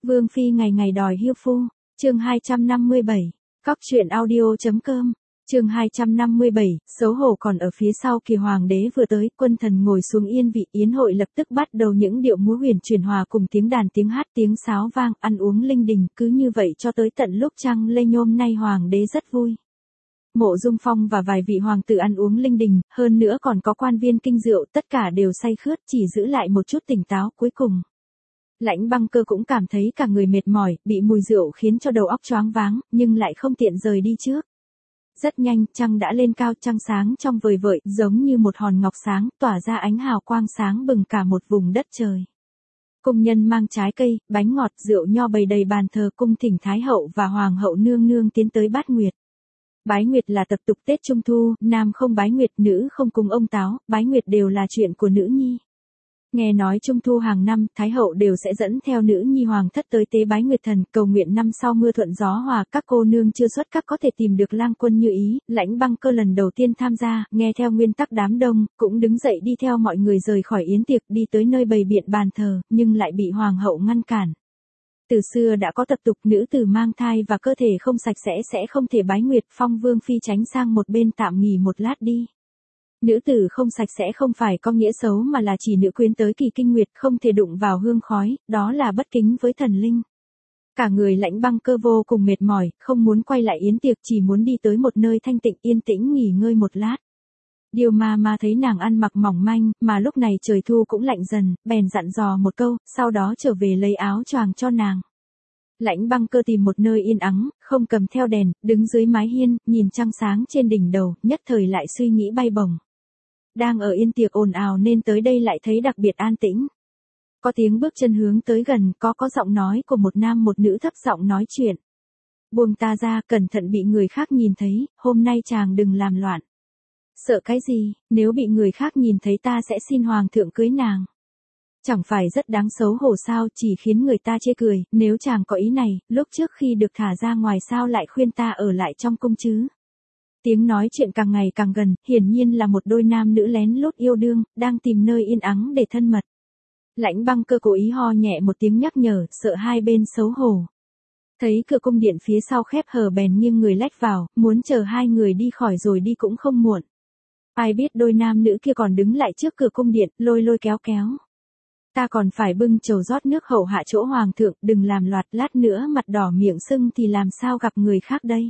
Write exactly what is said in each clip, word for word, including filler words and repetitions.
Vương phi ngày ngày đòi hiêu phu, chương hai trăm năm mươi bảy, cóc truyện audio.com, chương hai trăm năm mươi bảy, xấu hổ còn ở phía sau kỳ hoàng đế vừa tới, quân thần ngồi xuống yên vị, yến hội lập tức bắt đầu những điệu múa huyền chuyển hòa cùng tiếng đàn tiếng hát tiếng sáo vang, ăn uống linh đình, cứ như vậy cho tới tận lúc trăng lên nhôm nay hoàng đế rất vui. Mộ Dung Phong và vài vị hoàng tử ăn uống linh đình, hơn nữa còn có quan viên kinh rượu, tất cả đều say khướt, chỉ giữ lại một chút tỉnh táo cuối cùng. Lãnh Băng Cơ cũng cảm thấy cả người mệt mỏi, bị mùi rượu khiến cho đầu óc choáng váng, nhưng lại không tiện rời đi trước. Rất nhanh, trăng đã lên cao, trăng sáng trong vời vợi, giống như một hòn ngọc sáng, tỏa ra ánh hào quang sáng bừng cả một vùng đất trời. Cung nhân mang trái cây, bánh ngọt, rượu nho bày đầy bàn thờ cung thỉnh Thái hậu và Hoàng hậu nương nương tiến tới bát nguyệt. Bái nguyệt là tập tục Tết Trung Thu, nam không bái nguyệt, nữ không cúng ông táo, bái nguyệt đều là chuyện của nữ nhi. Nghe nói Trung Thu hàng năm, Thái hậu đều sẽ dẫn theo nữ nhi hoàng thất tới tế bái nguyệt thần, cầu nguyện năm sau mưa thuận gió hòa, các cô nương chưa xuất các có thể tìm được lang quân như ý. Lãnh Băng Cơ lần đầu tiên tham gia, nghe theo nguyên tắc đám đông, cũng đứng dậy đi theo mọi người rời khỏi yến tiệc đi tới nơi bày biện bàn thờ, nhưng lại bị hoàng hậu ngăn cản. Từ xưa đã có tập tục nữ tử mang thai và cơ thể không sạch sẽ sẽ không thể bái nguyệt, Phong Vương phi tránh sang một bên tạm nghỉ một lát đi. Nữ tử không sạch sẽ không phải có nghĩa xấu mà là chỉ nữ quyến tới kỳ kinh nguyệt không thể đụng vào hương khói, đó là bất kính với thần linh. Cả người Lãnh Băng Cơ vô cùng mệt mỏi, không muốn quay lại yến tiệc, chỉ muốn đi tới một nơi thanh tịnh yên tĩnh nghỉ ngơi một lát. Điều mà mà thấy nàng ăn mặc mỏng manh, mà lúc này trời thu cũng lạnh dần, bèn dặn dò một câu, sau đó trở về lấy áo choàng cho nàng. Lãnh Băng Cơ tìm một nơi yên ắng, không cầm theo đèn, đứng dưới mái hiên, nhìn trăng sáng trên đỉnh đầu, nhất thời lại suy nghĩ bay bổng. Đang ở yên tiệc ồn ào nên tới đây lại thấy đặc biệt an tĩnh. Có tiếng bước chân hướng tới gần, có có giọng nói của một nam một nữ thấp giọng nói chuyện. Buông ta ra, cẩn thận bị người khác nhìn thấy, hôm nay chàng đừng làm loạn. Sợ cái gì, nếu bị người khác nhìn thấy ta sẽ xin hoàng thượng cưới nàng. Chẳng phải rất đáng xấu hổ sao, chỉ khiến người ta chê cười, nếu chàng có ý này, lúc trước khi được thả ra ngoài sao lại khuyên ta ở lại trong cung chứ. Tiếng nói chuyện càng ngày càng gần, hiển nhiên là một đôi nam nữ lén lút yêu đương, đang tìm nơi yên ắng để thân mật. Lãnh Băng Cơ cố ý ho nhẹ một tiếng nhắc nhở, sợ hai bên xấu hổ. Thấy cửa cung điện phía sau khép hờ bèn nghiêng người lách vào, muốn chờ hai người đi khỏi rồi đi cũng không muộn. Ai biết đôi nam nữ kia còn đứng lại trước cửa cung điện, lôi lôi kéo kéo. Ta còn phải bưng chầu rót nước hậu hạ chỗ hoàng thượng, đừng làm loạt, lát nữa mặt đỏ miệng sưng thì làm sao gặp người khác đây.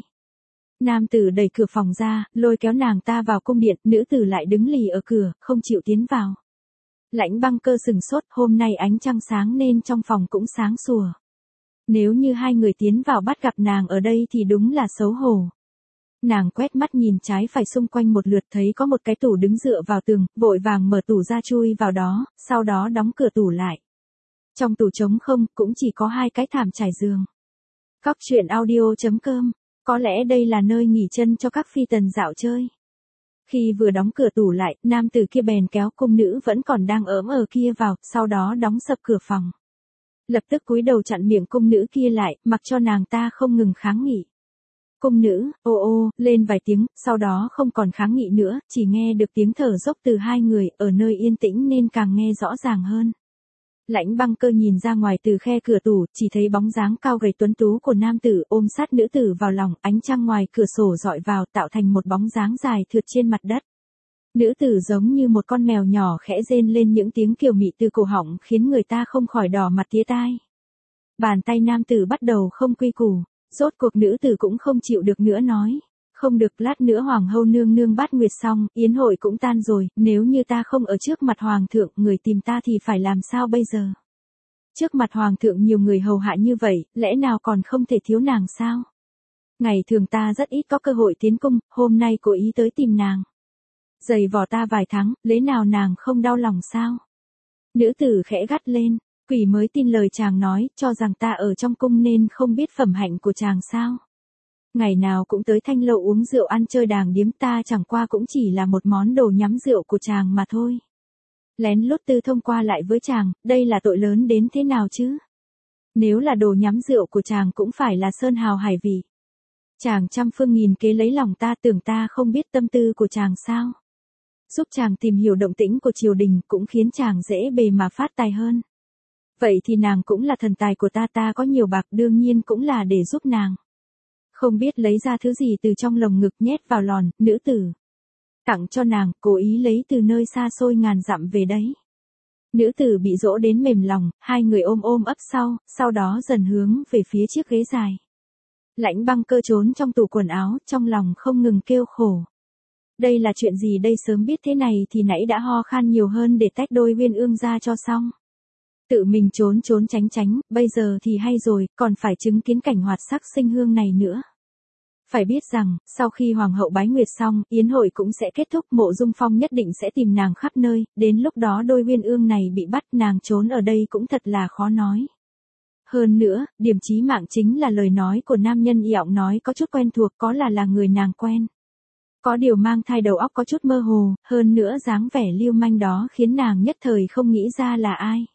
Nam tử đẩy cửa phòng ra, lôi kéo nàng ta vào cung điện, nữ tử lại đứng lì ở cửa, không chịu tiến vào. Lãnh Băng Cơ sừng sốt, hôm nay ánh trăng sáng nên trong phòng cũng sáng sủa. Nếu như hai người tiến vào bắt gặp nàng ở đây thì đúng là xấu hổ. Nàng quét mắt nhìn trái phải xung quanh một lượt thấy có một cái tủ đứng dựa vào tường, vội vàng mở tủ ra chui vào đó, sau đó đóng cửa tủ lại. Trong tủ trống không, cũng chỉ có hai cái thảm trải giường. Cóc truyện audio.com, có lẽ đây là nơi nghỉ chân cho các phi tần dạo chơi. Khi vừa đóng cửa tủ lại, nam tử kia bèn kéo cung nữ vẫn còn đang ỡm ở kia vào, sau đó đóng sập cửa phòng. Lập tức cúi đầu chặn miệng cung nữ kia lại, mặc cho nàng ta không ngừng kháng nghị. Cung nữ, ô ô, lên vài tiếng, sau đó không còn kháng nghị nữa, chỉ nghe được tiếng thở dốc từ hai người, ở nơi yên tĩnh nên càng nghe rõ ràng hơn. Lãnh Băng Cơ nhìn ra ngoài từ khe cửa tủ, chỉ thấy bóng dáng cao gầy tuấn tú của nam tử ôm sát nữ tử vào lòng, ánh trăng ngoài cửa sổ dọi vào tạo thành một bóng dáng dài thượt trên mặt đất. Nữ tử giống như một con mèo nhỏ khẽ rên lên những tiếng kiều mị từ cổ họng khiến người ta không khỏi đỏ mặt tía tai. Bàn tay nam tử bắt đầu không quy củ, rốt cuộc nữ tử cũng không chịu được nữa nói. Không được, lát nữa hoàng hậu nương nương bát nguyệt xong, yến hội cũng tan rồi, nếu như ta không ở trước mặt hoàng thượng, người tìm ta thì phải làm sao bây giờ? Trước mặt hoàng thượng nhiều người hầu hạ như vậy, lẽ nào còn không thể thiếu nàng sao? Ngày thường ta rất ít có cơ hội tiến cung, hôm nay cố ý tới tìm nàng. Giày vò ta vài tháng, lẽ nào nàng không đau lòng sao? Nữ tử khẽ gắt lên, quỷ mới tin lời chàng nói, cho rằng ta ở trong cung nên không biết phẩm hạnh của chàng sao? Ngày nào cũng tới thanh lâu uống rượu ăn chơi đàng điếm, ta chẳng qua cũng chỉ là một món đồ nhắm rượu của chàng mà thôi. Lén lút tư thông qua lại với chàng, đây là tội lớn đến thế nào chứ? Nếu là đồ nhắm rượu của chàng cũng phải là sơn hào hải vị. Chàng trăm phương nghìn kế lấy lòng ta, tưởng ta không biết tâm tư của chàng sao? Giúp chàng tìm hiểu động tĩnh của triều đình cũng khiến chàng dễ bề mà phát tài hơn. Vậy thì nàng cũng là thần tài của ta, ta có nhiều bạc đương nhiên cũng là để giúp nàng. Không biết lấy ra thứ gì từ trong lồng ngực nhét vào lòn, nữ tử. Tặng cho nàng, cố ý lấy từ nơi xa xôi ngàn dặm về đấy. Nữ tử bị dỗ đến mềm lòng, hai người ôm ôm ấp sau, sau đó dần hướng về phía chiếc ghế dài. Lãnh Băng Cơ trốn trong tủ quần áo, trong lòng không ngừng kêu khổ. Đây là chuyện gì đây, sớm biết thế này thì nãy đã ho khan nhiều hơn để tách đôi Uyên Ương ra cho xong. Tự mình trốn trốn tránh tránh, bây giờ thì hay rồi, còn phải chứng kiến cảnh hoạt sắc sinh hương này nữa. Phải biết rằng, sau khi Hoàng hậu bái nguyệt xong, yến hội cũng sẽ kết thúc, Mộ Dung Phong nhất định sẽ tìm nàng khắp nơi, đến lúc đó đôi Uyên Ương này bị bắt, nàng trốn ở đây cũng thật là khó nói. Hơn nữa, điểm chí mạng chính là lời nói của nam nhân y ọng nói có chút quen thuộc, có là là người nàng quen. Có điều mang thai đầu óc có chút mơ hồ, hơn nữa dáng vẻ lưu manh đó khiến nàng nhất thời không nghĩ ra là ai.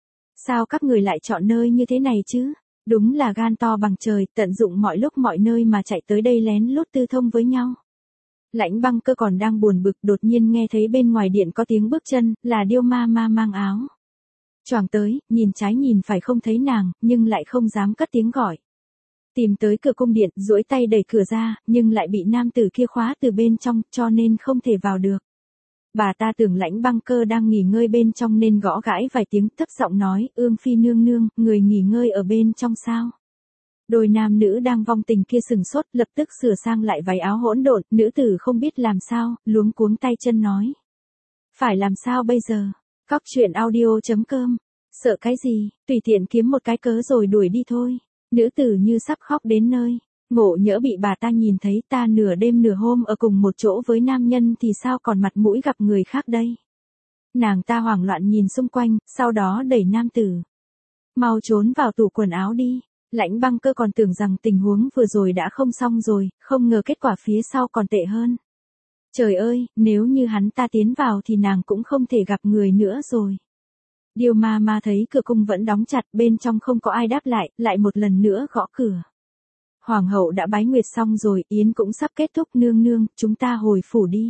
Sao các người lại chọn nơi như thế này chứ? Đúng là gan to bằng trời, tận dụng mọi lúc mọi nơi mà chạy tới đây lén lút tư thông với nhau. Lãnh Băng Cơ còn đang buồn bực, đột nhiên nghe thấy bên ngoài điện có tiếng bước chân, là Điêu Ma Ma mang áo choàng tới, nhìn trái nhìn phải không thấy nàng, nhưng lại không dám cất tiếng gọi. Tìm tới cửa cung điện, duỗi tay đẩy cửa ra, nhưng lại bị nam tử kia khóa từ bên trong, cho nên không thể vào được. Bà ta tưởng Lãnh Băng Cơ đang nghỉ ngơi bên trong nên gõ gãi vài tiếng, thấp giọng nói, Ương phi nương nương, người nghỉ ngơi ở bên trong sao? Đôi nam nữ đang vong tình kia sừng sốt, lập tức sửa sang lại váy áo hỗn độn, nữ tử không biết làm sao, luống cuống tay chân nói. Phải làm sao bây giờ? Cóc truyện audio chấm com. Sợ cái gì, tùy tiện kiếm một cái cớ rồi đuổi đi thôi. Nữ tử như sắp khóc đến nơi. Ngộ nhỡ bị bà ta nhìn thấy, ta nửa đêm nửa hôm ở cùng một chỗ với nam nhân thì sao còn mặt mũi gặp người khác đây. Nàng ta hoảng loạn nhìn xung quanh, sau đó đẩy nam tử. Mau trốn vào tủ quần áo đi. Lãnh Băng Cơ còn tưởng rằng tình huống vừa rồi đã không xong rồi, không ngờ kết quả phía sau còn tệ hơn. Trời ơi, nếu như hắn ta tiến vào thì nàng cũng không thể gặp người nữa rồi. Điêu Ma Ma thấy cửa cung vẫn đóng chặt, bên trong không có ai đáp lại, lại một lần nữa gõ cửa. Hoàng hậu đã bái nguyệt xong rồi, yến cũng sắp kết thúc, nương nương, chúng ta hồi phủ đi.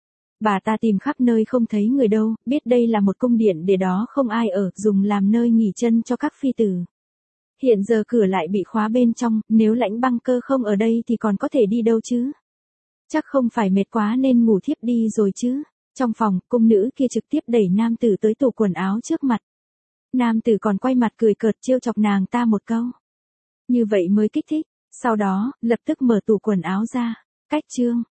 Bà ta tìm khắp nơi không thấy người đâu, biết đây là một cung điện để đó không ai ở, dùng làm nơi nghỉ chân cho các phi tử. Hiện giờ cửa lại bị khóa bên trong, nếu Lãnh Băng Cơ không ở đây thì còn có thể đi đâu chứ? Chắc không phải mệt quá nên ngủ thiếp đi rồi chứ? Trong phòng, cung nữ kia trực tiếp đẩy nam tử tới tủ quần áo trước mặt. Nam tử còn quay mặt cười cợt trêu chọc nàng ta một câu. Như vậy mới kích thích. Sau đó, lập tức mở tủ quần áo ra. Cách chương.